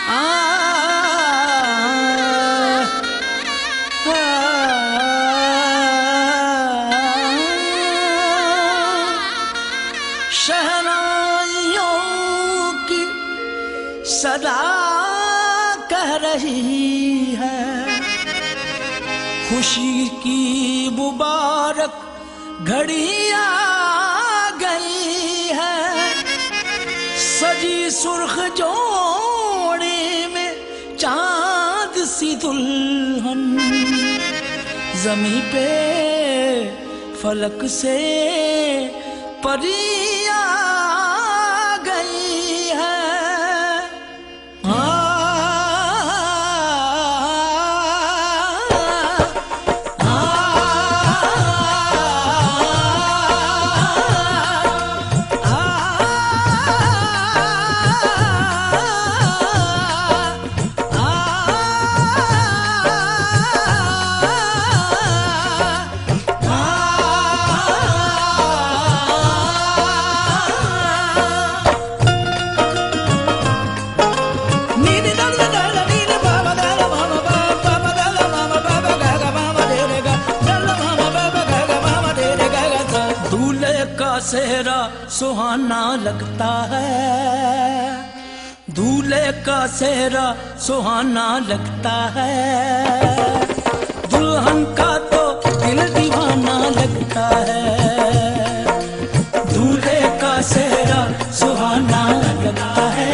शहनाइयों की सदा कह रही है, खुशी की मुबारक घड़ी आ गई है। सजी सुर्ख जोड़ी में चांद सी दुल्हन, जमी पे फलक से परी आ गई है। सेहरा सुहाना लगता है, दूल्हे का सेहरा सुहाना लगता है। दुल्हन का तो दिल दीवाना लगता है, दूल्हे का सेहरा सुहाना लगता है।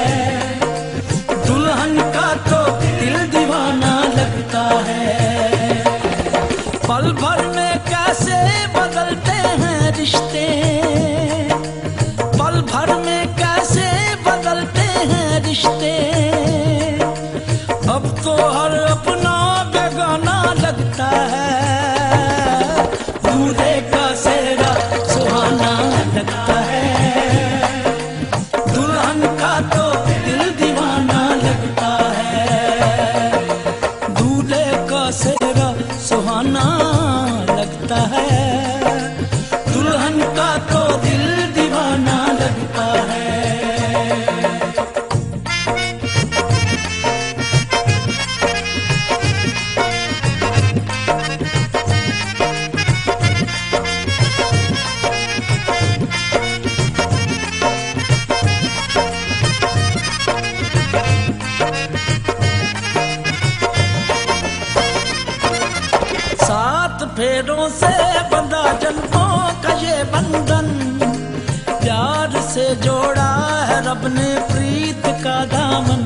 दुल्हन का तो दिल दीवाना लगता है। पल भर में कैसे बदलते हैं रिश्ते, पल भर में कैसे बदलते हैं रिश्ते। अब तो हर अपना बेगाना लगता है, दूल्हे का सेहरा सुहाना लगता है। दुल्हन का तो दिल दीवाना लगता है, दूल्हे का सेहरा सुहाना लगता है। दुल्हन का तो दिल दीवाना लगता है। सात फेरों से बंधा जन्मों का ये बंधन, प्यार से जोड़ा है रब ने प्रीत का दामन।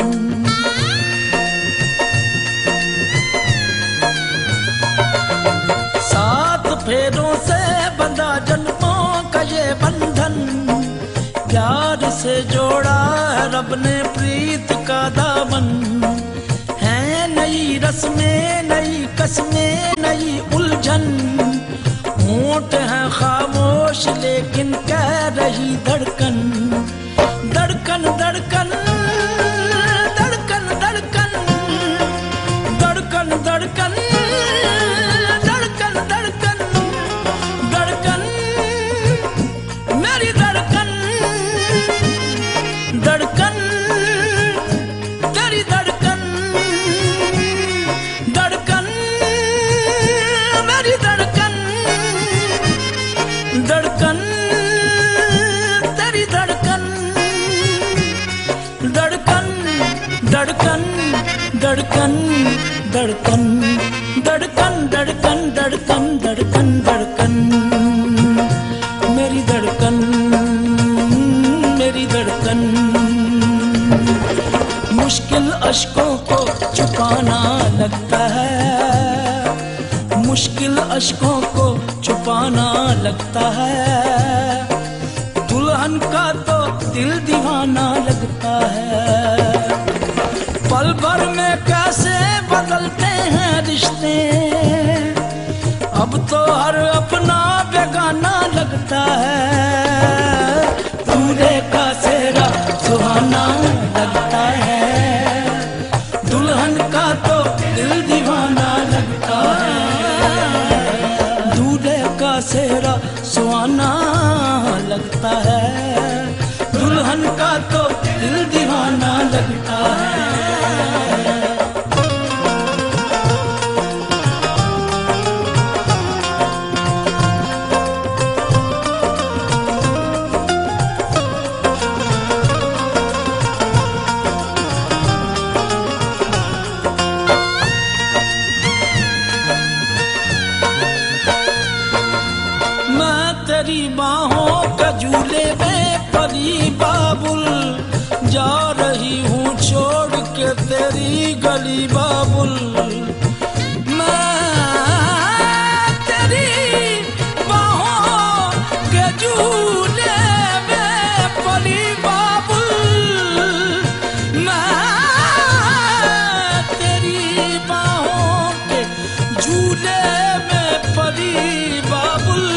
सात फेरों से बंधा जन्मों का ये बंधन, प्यार से जोड़ा है रब ने प्रीत का दामन। है नई रस्में, नई कस्में, नई उलझन। होंठ है खामोश लेकिन कह रही धड़कन, धड़कन धड़कन धड़कन धड़कन धड़कन धड़कन धड़कन धड़कन धड़कन मेरी धड़कन, धड़कन तेरी धड़कन, धड़कन मेरी धड़कन, धड़कन तेरी धड़कन, धड़कन धड़कन धड़कन धड़कन धड़कन धड़कन धड़कन धड़कन धड़कन मेरी धड़कन, मेरी धड़कन। मुश्किल अश्कों को छुपाना लगता है, मुश्किल अश्कों को छुपाना लगता है। दुल्हन का तो दिल दीवाना लगता है। पल भर में कैसे बदलते हैं रिश्ते, अब तो हर अपना बेगाना लगता है। दूल्हे का सेहरा सुहाना लगता है, दुल्हन का तो दिल दीवाना लगता है। दूल्हे का सेहरा सुहाना लगता है, दुल्हन का तो दिल दीवाना लगता है। रही हूँ छोड़ के तेरी गली बाबुल। मैं तेरी बाहों के झूले में पली बाबुल। मैं तेरी बाहों के झूले में पली बाबुल।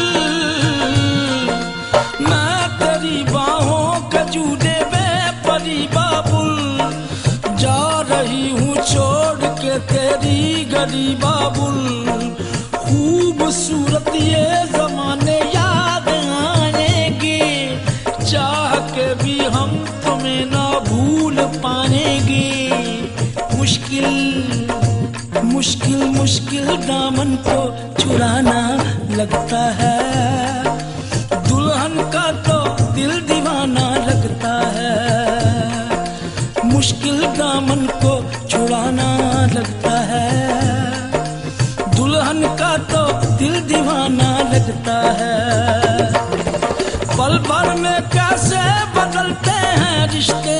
मैं तेरी बाहों के झूले में पली बाबुल। जा रही हूँ छोड़ के तेरी गली बाबुल। खूबसूरत ये जमाने याद आएंगे, चाह के भी हम तुम्हें ना भूल पाएंगे। मुश्किल मुश्किल मुश्किल दामन को छुड़ाना लगता है, दुल्हन का तो दिल दीवाना लगता है। मुश्किल दामन को छुड़ाना लगता है, दुल्हन का तो दिल दीवाना लगता है। पल भर में कैसे बदलते हैं रिश्ते,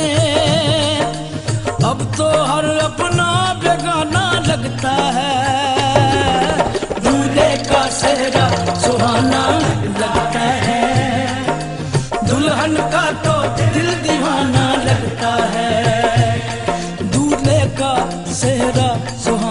अब तो हर अपना बेगाना लगता है। दूल्हे का सेहरा सुहाना लगता है, दुल्हन का तो दिल दीवाना लगता है। दूल्हे का सेहरा सुहाना